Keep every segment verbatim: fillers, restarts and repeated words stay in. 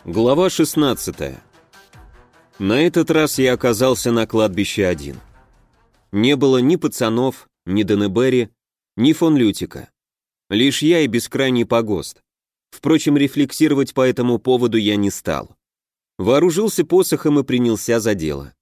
Глава шестнадцатая. На этот раз я оказался на кладбище один. Не было ни пацанов, ни Денебери, ни фон Лютика. Лишь я и бескрайний погост. Впрочем, рефлексировать по этому поводу я не стал. Вооружился посохом и принялся за дело.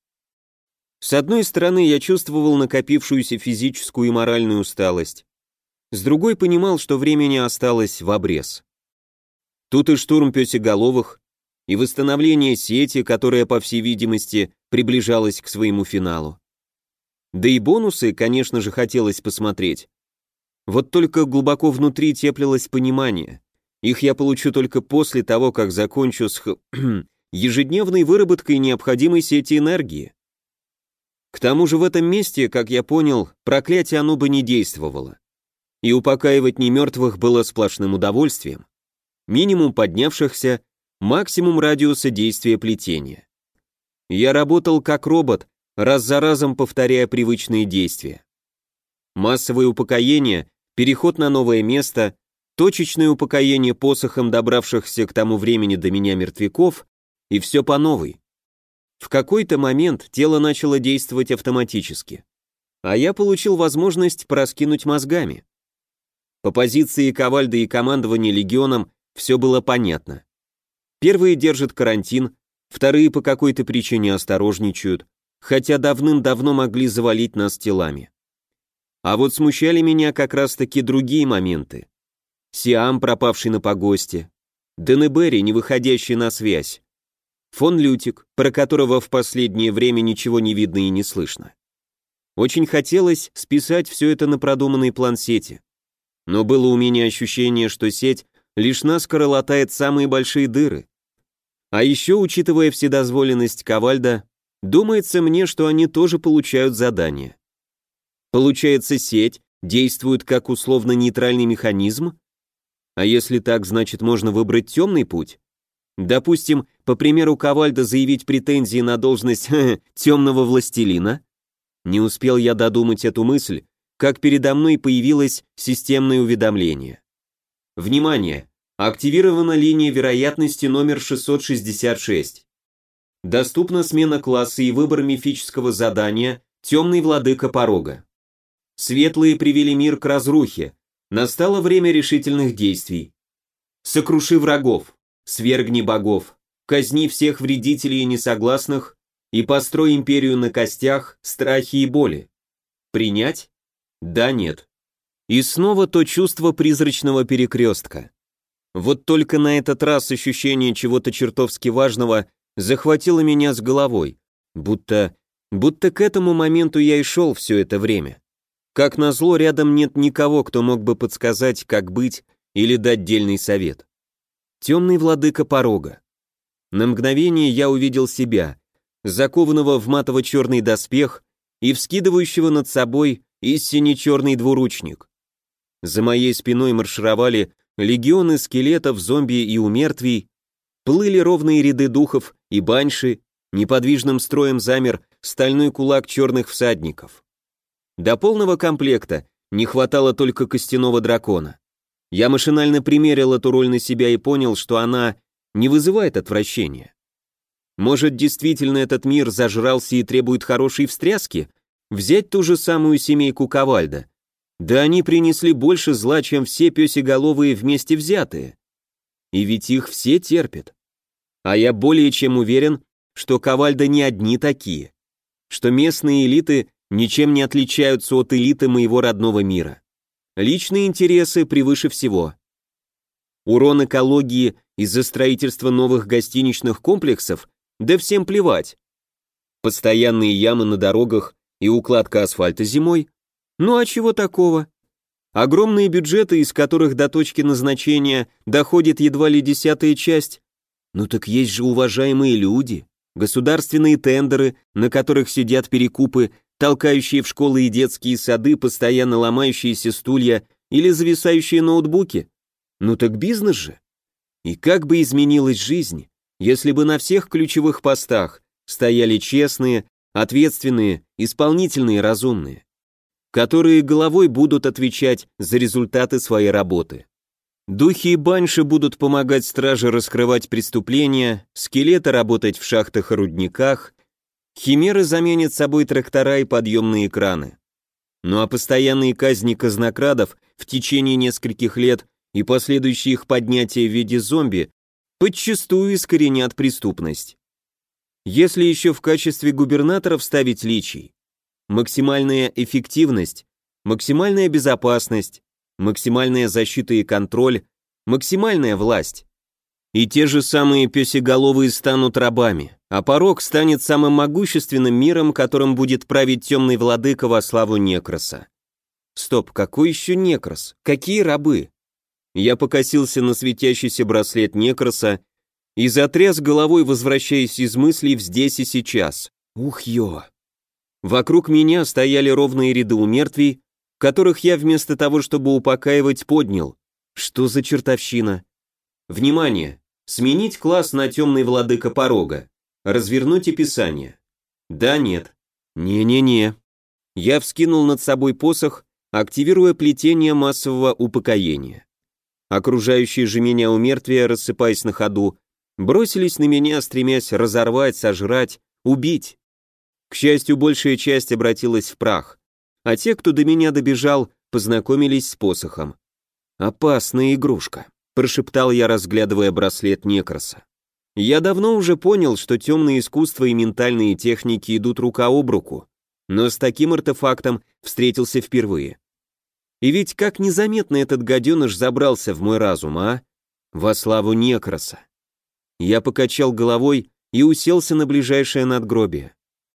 С одной стороны, я чувствовал накопившуюся физическую и моральную усталость. С другой, понимал, что времени осталось в обрез. Тут и штурм пёсеголовых, и восстановление сети, которая, по всей видимости, приближалась к своему финалу. Да и бонусы, конечно же, хотелось посмотреть. Вот только глубоко внутри теплилось понимание. Их я получу только после того, как закончу с х... ежедневной выработкой необходимой сети энергии. К тому же в этом месте, как я понял, проклятие оно бы не действовало. И упокаивать немертвых было сплошным удовольствием. Минимум поднявшихся, максимум радиуса действия плетения. Я работал как робот, раз за разом повторяя привычные действия. Массовое упокоение, переход на новое место, точечное упокоение посохом добравшихся к тому времени до меня мертвяков, и все по новой. В какой-то момент тело начало действовать автоматически, а я получил возможность пораскинуть мозгами. По позиции Ковальда и командования легионом все было понятно. Первые держат карантин, вторые по какой-то причине осторожничают, хотя давным-давно могли завалить нас телами. А вот смущали меня как раз-таки другие моменты. Сиам, пропавший на погосте, Денебери, не выходящий на связь, фон Лютик, про которого в последнее время ничего не видно и не слышно. Очень хотелось списать все это на продуманный план сети, но было у меня ощущение, что сеть лишь наскоро латает самые большие дыры. А еще, учитывая вседозволенность Ковальда, думается мне, что они тоже получают задания. Получается, сеть действует как условно-нейтральный механизм? А если так, значит, можно выбрать темный путь? Допустим, по примеру Ковальда заявить претензии на должность темного властелина? Не успел я додумать эту мысль, как передо мной появилось системное уведомление. Внимание! Активирована линия вероятности номер шестьсот шестьдесят шесть. Доступна смена класса и выбор мифического задания «Темный владыка порога». Светлые привели мир к разрухе. Настало время решительных действий. Сокруши врагов, свергни богов, казни всех вредителей и несогласных и построй империю на костях, страхе и боли. Принять? Да, нет. И снова то чувство призрачного перекрестка. Вот только на этот раз ощущение чего-то чертовски важного захватило меня с головой, будто, будто к этому моменту я и шел все это время. Как назло, рядом нет никого, кто мог бы подсказать, как быть или дать дельный совет. Темный владыка порога. На мгновение я увидел себя, закованного в матово-черный доспех и вскидывающего над собой истинно черный двуручник. За моей спиной маршировали легионы скелетов, зомби и умертвий, плыли ровные ряды духов и банши, неподвижным строем замер стальной кулак черных всадников. До полного комплекта не хватало только костяного дракона. Я машинально примерил эту роль на себя и понял, что она не вызывает отвращения. Может, действительно этот мир зажрался и требует хорошей встряски? Взять ту же самую семейку Ковальда. Да они принесли больше зла, чем все пёсеголовые вместе взятые. И ведь их все терпят. А я более чем уверен, что Ковальда не одни такие. Что местные элиты ничем не отличаются от элиты моего родного мира. Личные интересы превыше всего. Урон экологии из-за строительства новых гостиничных комплексов, да всем плевать. Постоянные ямы на дорогах и укладка асфальта зимой. Ну а чего такого? Огромные бюджеты, из которых до точки назначения доходит едва ли десятая часть. Ну так есть же уважаемые люди, государственные тендеры, на которых сидят перекупы, толкающие в школы и детские сады постоянно ломающиеся стулья или зависающие ноутбуки. Ну так бизнес же. И как бы изменилась жизнь, если бы на всех ключевых постах стояли честные, ответственные, исполнительные, разумные, которые головой будут отвечать за результаты своей работы. Духи и банши будут помогать страже раскрывать преступления, скелеты работать в шахтах и рудниках, химеры заменят собой трактора и подъемные краны. Ну а постоянные казни казнокрадов в течение нескольких лет и последующие их поднятия в виде зомби подчастую искоренят преступность. Если еще в качестве губернаторов ставить личий, максимальная эффективность, максимальная безопасность, максимальная защита и контроль, максимальная власть. И те же самые пёсеголовые станут рабами, а порог станет самым могущественным миром, которым будет править темный владыка во славу Некроса. Стоп, какой еще Некрос? Какие рабы? Я покосился на светящийся браслет Некроса и затряс головой, возвращаясь из мыслей в здесь и сейчас. Ух ё! Вокруг меня стояли ровные ряды умертвий, которых я вместо того, чтобы упокаивать, поднял. Что за чертовщина? Внимание! Сменить класс на темный владыка порога. Развернуть описание. Да, нет. Не-не-не. Я вскинул над собой посох, активируя плетение массового упокоения. Окружающие же меня умертвия, рассыпаясь на ходу, бросились на меня, стремясь разорвать, сожрать, убить. К счастью, большая часть обратилась в прах, а те, кто до меня добежал, познакомились с посохом. «Опасная игрушка», — прошептал я, разглядывая браслет Некроса. Я давно уже понял, что темные искусства и ментальные техники идут рука об руку, но с таким артефактом встретился впервые. И ведь как незаметно этот гаденыш забрался в мой разум, а? Во славу Некроса. Я покачал головой и уселся на ближайшее надгробие.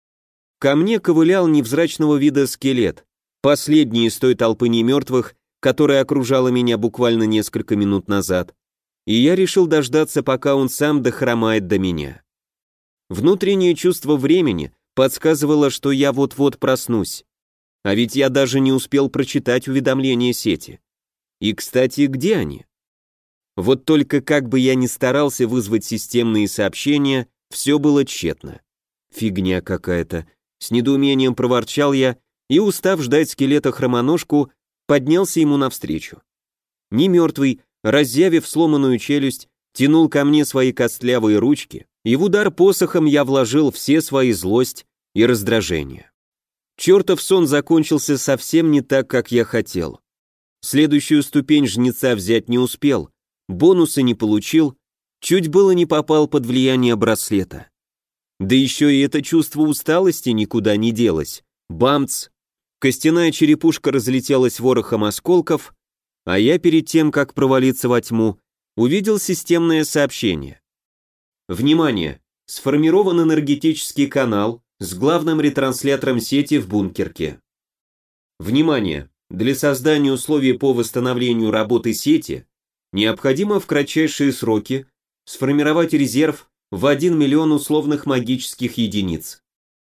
Ко мне ковылял невзрачного вида скелет, последний из той толпы немертвых, которая окружала меня буквально несколько минут назад, и я решил дождаться, пока он сам дохромает до меня. Внутреннее чувство времени подсказывало, что я вот-вот проснусь, а ведь я даже не успел прочитать уведомления сети. И, кстати, где они? Вот только как бы я ни старался вызвать системные сообщения, все было тщетно. Фигня какая-то. С недоумением проворчал я и, устав ждать скелета хромоножку, поднялся ему навстречу. Не мертвый, разъявив сломанную челюсть, тянул ко мне свои костлявые ручки, и в удар посохом я вложил все свои злость и раздражение. Чертов сон закончился совсем не так, как я хотел. Следующую ступень жнеца взять не успел, бонусы не получил, чуть было не попал под влияние браслета. Да еще и это чувство усталости никуда не делось. Бамц! Костяная черепушка разлетелась ворохом осколков, а я перед тем, как провалиться во тьму, увидел системное сообщение. Внимание! Сформирован энергетический канал с главным ретранслятором сети в бункерке. Внимание! Для создания условий по восстановлению работы сети необходимо в кратчайшие сроки сформировать резерв в один миллион условных магических единиц.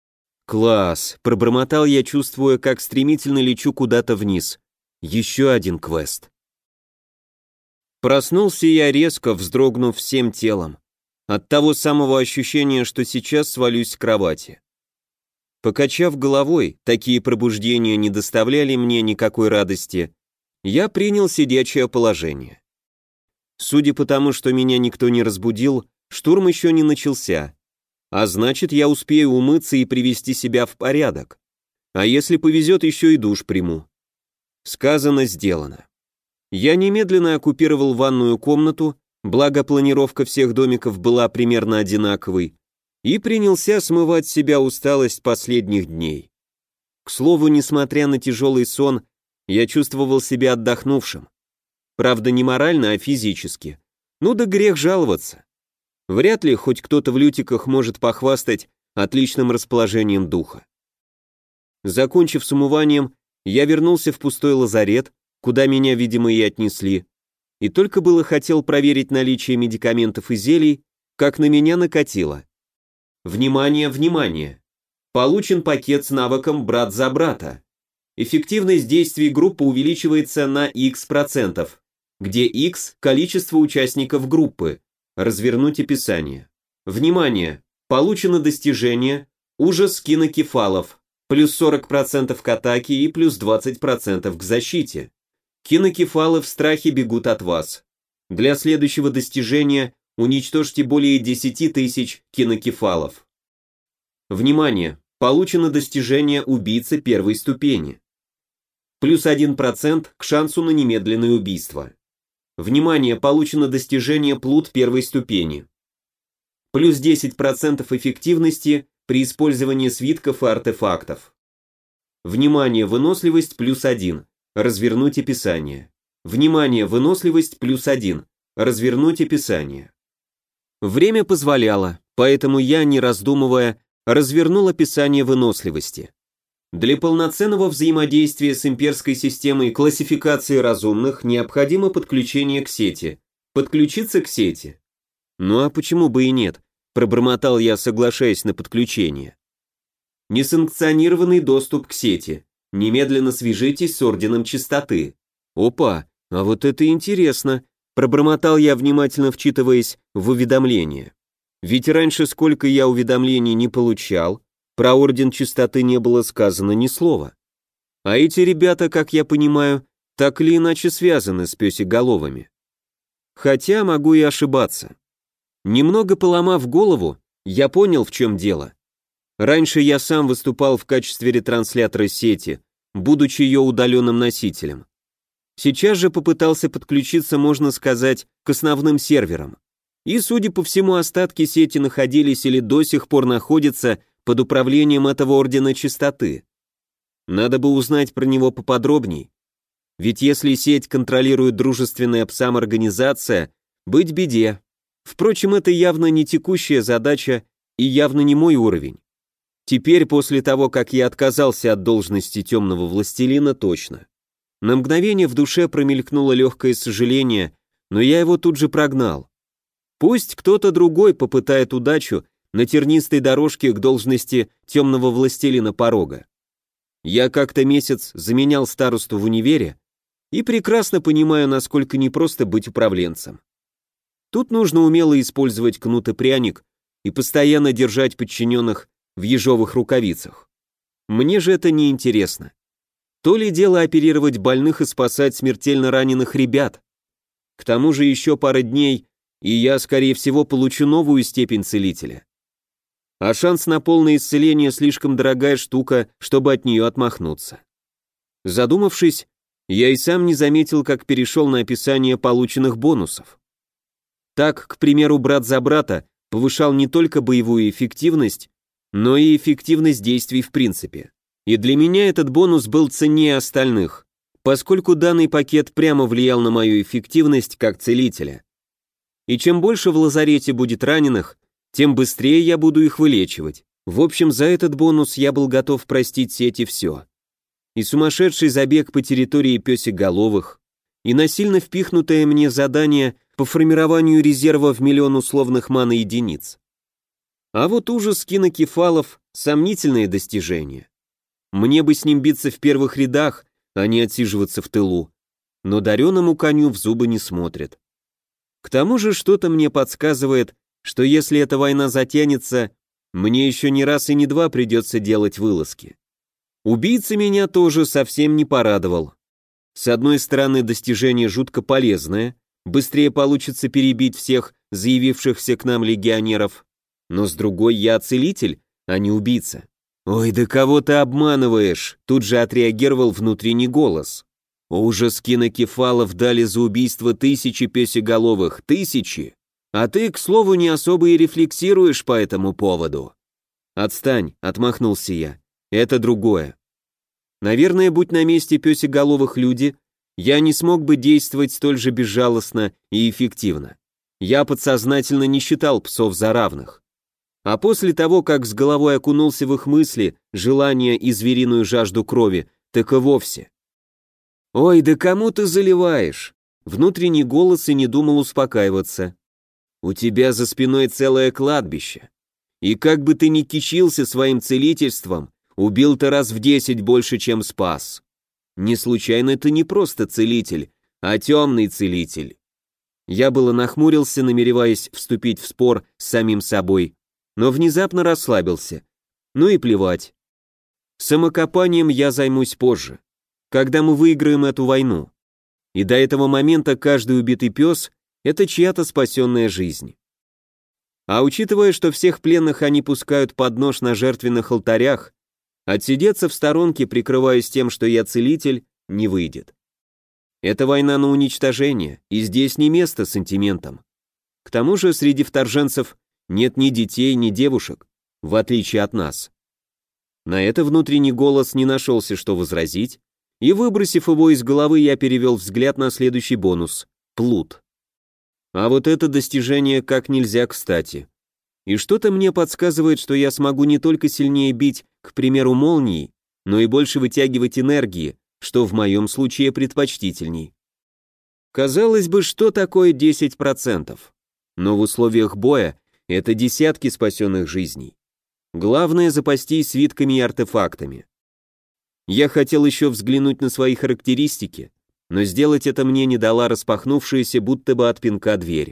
Класс, пробормотал я, чувствуя, как стремительно лечу куда-то вниз. Еще один квест. Проснулся я резко, вздрогнув всем телом. От того самого ощущения, что сейчас свалюсь с кровати. Покачав головой, такие пробуждения не доставляли мне никакой радости, я принял сидячее положение. Судя по тому, что меня никто не разбудил, штурм еще не начался, а значит, я успею умыться и привести себя в порядок. А если повезет, еще и душ приму. Сказано, сделано. Я немедленно оккупировал ванную комнату, благо планировка всех домиков была примерно одинаковой, и принялся смывать с себя усталость последних дней. К слову, несмотря на тяжелый сон, я чувствовал себя отдохнувшим. Правда, не морально, а физически. Ну да грех жаловаться. Вряд ли хоть кто-то в лютиках может похвастать отличным расположением духа. Закончив с умыванием, я вернулся в пустой лазарет, куда меня, видимо, и отнесли, и только было хотел проверить наличие медикаментов и зелий, как на меня накатило. Внимание, внимание! Получен пакет с навыком «Брат за брата». Эффективность действий группы увеличивается на X процентов, где X – количество участников группы. Развернуть описание. Внимание! Получено достижение «Ужас кинокефалов», плюс сорок процентов к атаке и плюс двадцать процентов к защите. Кинокефалы в страхе бегут от вас. Для следующего достижения уничтожьте более десять тысяч кинокефалов. Внимание! Получено достижение убийца первой ступени. Плюс один процент к шансу на немедленное убийство. Внимание! Получено достижение плут первой ступени. Плюс десять процентов эффективности при использовании свитков и артефактов. Внимание! Выносливость плюс один. Развернуть описание. Внимание! Выносливость плюс один. Развернуть описание. Время позволяло, поэтому я, не раздумывая, развернул описание выносливости. Для полноценного взаимодействия с имперской системой классификации разумных необходимо подключение к сети. Подключиться к сети. Ну а почему бы и нет? Пробормотал я, соглашаясь на подключение. Несанкционированный доступ к сети. Немедленно свяжитесь с Орденом Чистоты. Опа, а вот это интересно. Пробормотал я, внимательно вчитываясь в уведомления. Ведь раньше, сколько я уведомлений не получал, про Орден Чистоты не было сказано ни слова. А эти ребята, как я понимаю, так или иначе связаны с пёсеголовыми. Хотя могу и ошибаться. Немного поломав голову, я понял, в чем дело. Раньше я сам выступал в качестве ретранслятора сети, будучи ее удаленным носителем. Сейчас же попытался подключиться, можно сказать, к основным серверам. И, судя по всему, остатки сети находились или до сих пор находятся под управлением этого Ордена Чистоты. Надо бы узнать про него поподробней. Ведь если сеть контролирует дружественная псам организация, быть беде. Впрочем, это явно не текущая задача и явно не мой уровень. Теперь, после того, как я отказался от должности темного властелина, точно. На мгновение в душе промелькнуло легкое сожаление, но я его тут же прогнал. Пусть кто-то другой попытает удачу на тернистой дорожке к должности темного властелина порога. Я как-то месяц заменял старосту в универе и прекрасно понимаю, насколько непросто быть управленцем. Тут нужно умело использовать кнут и пряник и постоянно держать подчиненных в ежовых рукавицах. Мне же это не интересно. То ли дело оперировать больных и спасать смертельно раненых ребят. К тому же еще пара дней, и я, скорее всего, получу новую степень целителя. А шанс на полное исцеление слишком дорогая штука, чтобы от нее отмахнуться. Задумавшись, я и сам не заметил, как перешел на описание полученных бонусов. Так, к примеру, брат за брата повышал не только боевую эффективность, но и эффективность действий в принципе. И для меня этот бонус был ценнее остальных, поскольку данный пакет прямо влиял на мою эффективность как целителя. И чем больше в лазарете будет раненых, тем быстрее я буду их вылечивать. В общем, за этот бонус я был готов простить сети все. И сумасшедший забег по территории пёсеголовых, и насильно впихнутое мне задание по формированию резерва в миллион условных мана-единиц. А вот ужас кинокефалов — сомнительное достижение. Мне бы с ним биться в первых рядах, а не отсиживаться в тылу. Но дареному коню в зубы не смотрят. К тому же что-то мне подсказывает, что если эта война затянется, мне еще не раз и не два придется делать вылазки. Убийца меня тоже совсем не порадовал. С одной стороны, достижение жутко полезное, быстрее получится перебить всех заявившихся к нам легионеров, но с другой, я целитель, а не убийца. «Ой, да кого ты обманываешь?» Тут же отреагировал внутренний голос. «Ужас кинокефалов дали за убийство тысячи пёсеголовых, тысячи! А ты, к слову, не особо и рефлексируешь по этому поводу». «Отстань», — отмахнулся я, — «это другое. Наверное, будь на месте пёсеголовых люди, я не смог бы действовать столь же безжалостно и эффективно. Я подсознательно не считал псов за равных. А после того, как с головой окунулся в их мысли, желания и звериную жажду крови, так и вовсе. «Ой, да кому ты заливаешь?» Внутренний голос и не думал успокаиваться. «У тебя за спиной целое кладбище. И как бы ты ни кичился своим целительством, убил ты раз в десять больше, чем спас. Не случайно ты не просто целитель, а темный целитель». Я было нахмурился, намереваясь вступить в спор с самим собой, но внезапно расслабился. Ну и плевать. Самокопанием я займусь позже, когда мы выиграем эту войну. И до этого момента каждый убитый пес это чья-то спасенная жизнь. А учитывая, что всех пленных они пускают под нож на жертвенных алтарях, отсидеться в сторонке, прикрываясь тем, что я целитель, не выйдет. Это война на уничтожение, и здесь не место сантиментам. К тому же среди вторженцев нет ни детей, ни девушек, в отличие от нас. На это внутренний голос не нашелся, что возразить, и, выбросив его из головы, я перевел взгляд на следующий бонус — плут. А вот это достижение как нельзя кстати. И что-то мне подсказывает, что я смогу не только сильнее бить, к примеру, молнией, но и больше вытягивать энергии, что в моем случае предпочтительней. Казалось бы, что такое десять процентов? Но в условиях боя это десятки спасенных жизней. Главное запастись свитками и артефактами. Я хотел еще взглянуть на свои характеристики, но сделать это мне не дала распахнувшаяся будто бы от пинка дверь.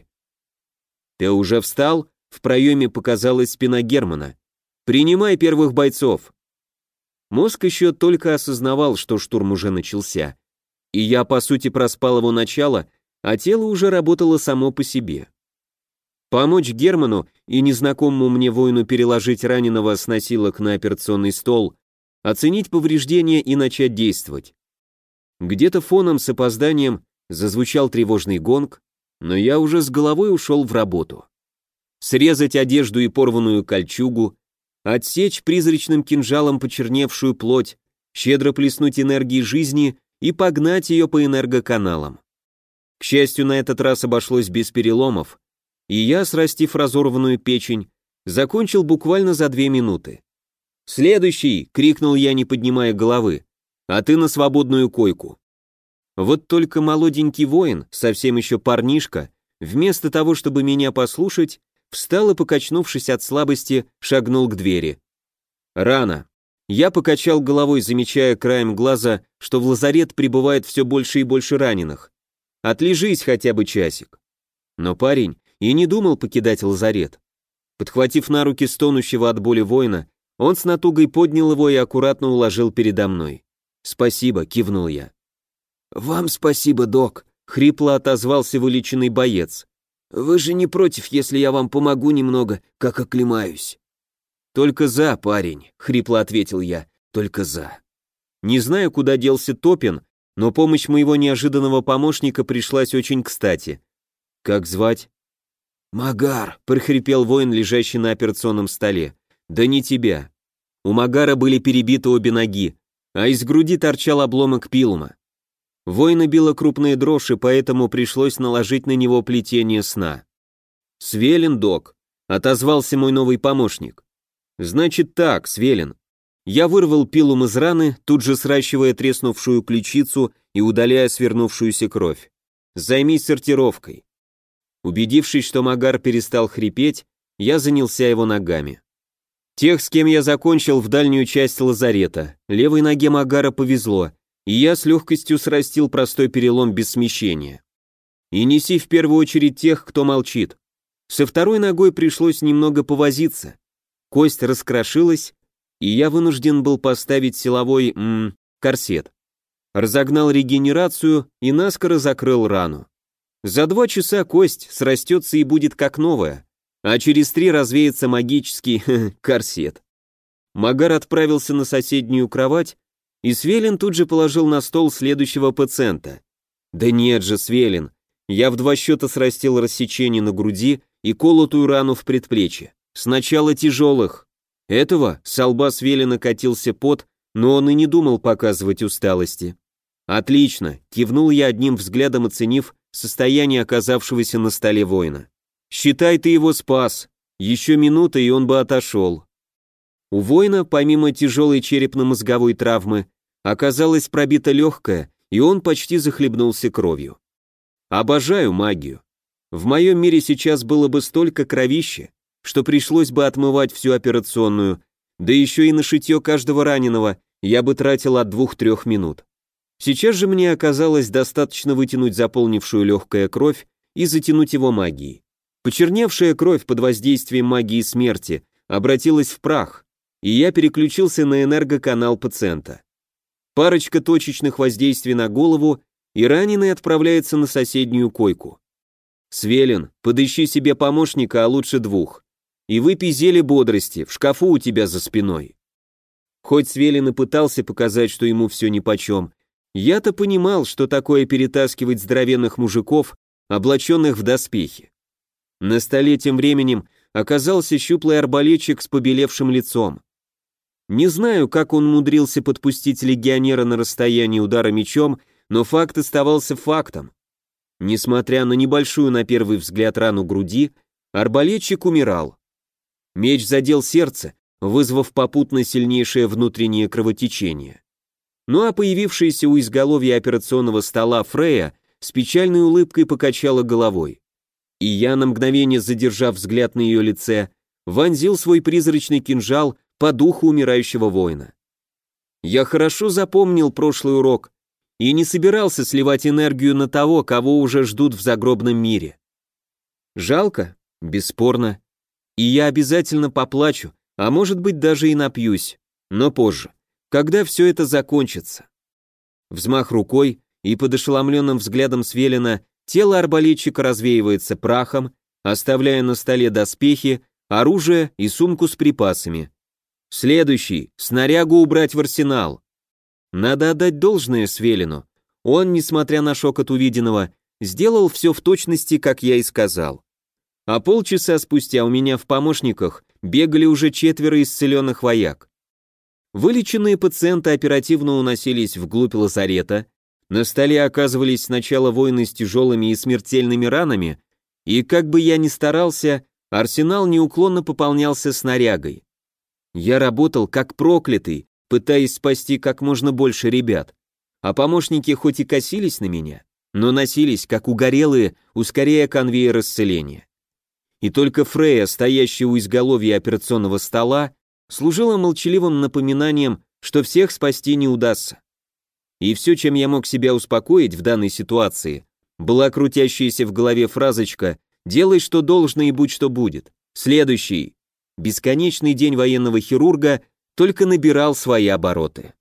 «Ты уже встал?» В проеме показалась спина Германа. «Принимай первых бойцов!» Мозг еще только осознавал, что штурм уже начался, и я, по сути, проспал его начало, а тело уже работало само по себе. Помочь Герману и незнакомому мне воину переложить раненого с носилок на операционный стол, оценить повреждения и начать действовать. Где-то фоном с опозданием зазвучал тревожный гонг, но я уже с головой ушел в работу. Срезать одежду и порванную кольчугу, отсечь призрачным кинжалом почерневшую плоть, щедро плеснуть энергией жизни и погнать ее по энергоканалам. К счастью, на этот раз обошлось без переломов, и я, срастив разорванную печень, закончил буквально за две минуты. «Следующий!» — крикнул я, не поднимая головы. «А ты на свободную койку». Вот только молоденький воин, совсем еще парнишка, вместо того, чтобы меня послушать, встал и, покачнувшись от слабости, шагнул к двери. Рано. Я покачал головой, замечая краем глаза, что в лазарет прибывает все больше и больше раненых. Отлежись хотя бы часик. Но парень и не думал покидать лазарет. Подхватив на руки стонущего от боли воина, он с натугой поднял его и аккуратно уложил передо мной. «Спасибо», — кивнул я. «Вам спасибо, док», — хрипло отозвался вылеченный боец. «Вы же не против, если я вам помогу немного, как оклемаюсь?» «Только за, парень», — хрипло ответил я, — «только за». Не знаю, куда делся Топин, но помощь моего неожиданного помощника пришлась очень кстати. «Как звать?» «Магар», — прохрипел воин, лежащий на операционном столе. «Да не тебя». У Магара были перебиты обе ноги, а из груди торчал обломок пилума. Воина била крупная дрожь, и поэтому пришлось наложить на него плетение сна. «Свелен, док», — отозвался мой новый помощник. «Значит так, Свелен». Я вырвал пилум из раны, тут же сращивая треснувшую ключицу и удаляя свернувшуюся кровь. «Займись сортировкой». Убедившись, что Магар перестал хрипеть, я занялся его ногами. Тех, с кем я закончил, в дальнюю часть лазарета. Левой ноге Магара повезло, и я с легкостью срастил простой перелом без смещения. И неси в первую очередь тех, кто молчит. Со второй ногой пришлось немного повозиться. Кость раскрошилась, и я вынужден был поставить силовой, м, корсет. Разогнал регенерацию и наскоро закрыл рану. За два часа кость срастется и будет как новая, а через три развеется магический корсет. Магар отправился на соседнюю кровать, и Свелин тут же положил на стол следующего пациента. Да нет же, Свелин, я в два счета срастил рассечение на груди и колотую рану в предплечье. Сначала тяжелых. Этого с лба Свелина катился пот, но он и не думал показывать усталости. Отлично, кивнул я одним взглядом, оценив состояние оказавшегося на столе воина. Считай, ты его спас. Еще минута, и он бы отошел. У воина, помимо тяжелой черепно-мозговой травмы, оказалось пробито легкое, и он почти захлебнулся кровью. Обожаю магию. В моем мире сейчас было бы столько кровища, что пришлось бы отмывать всю операционную, да еще и на шитье каждого раненого я бы тратил от двух-трех минут. Сейчас же мне оказалось достаточно вытянуть заполнившую легкое кровь и затянуть его магией. Почерневшая кровь под воздействием магии смерти обратилась в прах, и я переключился на энергоканал пациента. Парочка точечных воздействий на голову, и раненый отправляется на соседнюю койку. Свелин, подыщи себе помощника, а лучше двух. И выпей зелье бодрости, в шкафу у тебя за спиной». Хоть Свелин и пытался показать, что ему все нипочем, я-то понимал, что такое перетаскивать здоровенных мужиков, облаченных в доспехи. На столе тем временем оказался щуплый арбалетчик с побелевшим лицом. Не знаю, как он умудрился подпустить легионера на расстояние удара мечом, но факт оставался фактом. Несмотря на небольшую на первый взгляд рану груди, арбалетчик умирал. Меч задел сердце, вызвав попутно сильнейшее внутреннее кровотечение. Ну а появившаяся у изголовья операционного стола Фрея с печальной улыбкой покачала головой. И я, на мгновение задержав взгляд на ее лице, вонзил свой призрачный кинжал по духу умирающего воина. Я хорошо запомнил прошлый урок и не собирался сливать энергию на того, кого уже ждут в загробном мире. Жалко? Бесспорно. И я обязательно поплачу, а может быть даже и напьюсь, но позже, когда все это закончится. Взмах рукой, и под ошеломленным взглядом Свелина тело арбалетчика развеивается прахом, оставляя на столе доспехи, оружие и сумку с припасами. Следующий, снарягу убрать в арсенал. Надо отдать должное Свелину. Он, несмотря на шок от увиденного, сделал все в точности, как я и сказал. А полчаса спустя у меня в помощниках бегали уже четверо исцеленных вояк. Вылеченные пациенты оперативно уносились вглубь лазарета, на столе оказывались сначала воины с тяжелыми и смертельными ранами, и как бы я ни старался, арсенал неуклонно пополнялся снарягой. Я работал как проклятый, пытаясь спасти как можно больше ребят, а помощники хоть и косились на меня, но носились как угорелые, ускоряя конвейер исцеления. И только Фрея, стоящая у изголовья операционного стола, служила молчаливым напоминанием, что всех спасти не удастся. И все, чем я мог себя успокоить в данной ситуации, была крутящаяся в голове фразочка «делай, что должно, и будь, что будет». Следующий. Бесконечный день военного хирурга только набирал свои обороты.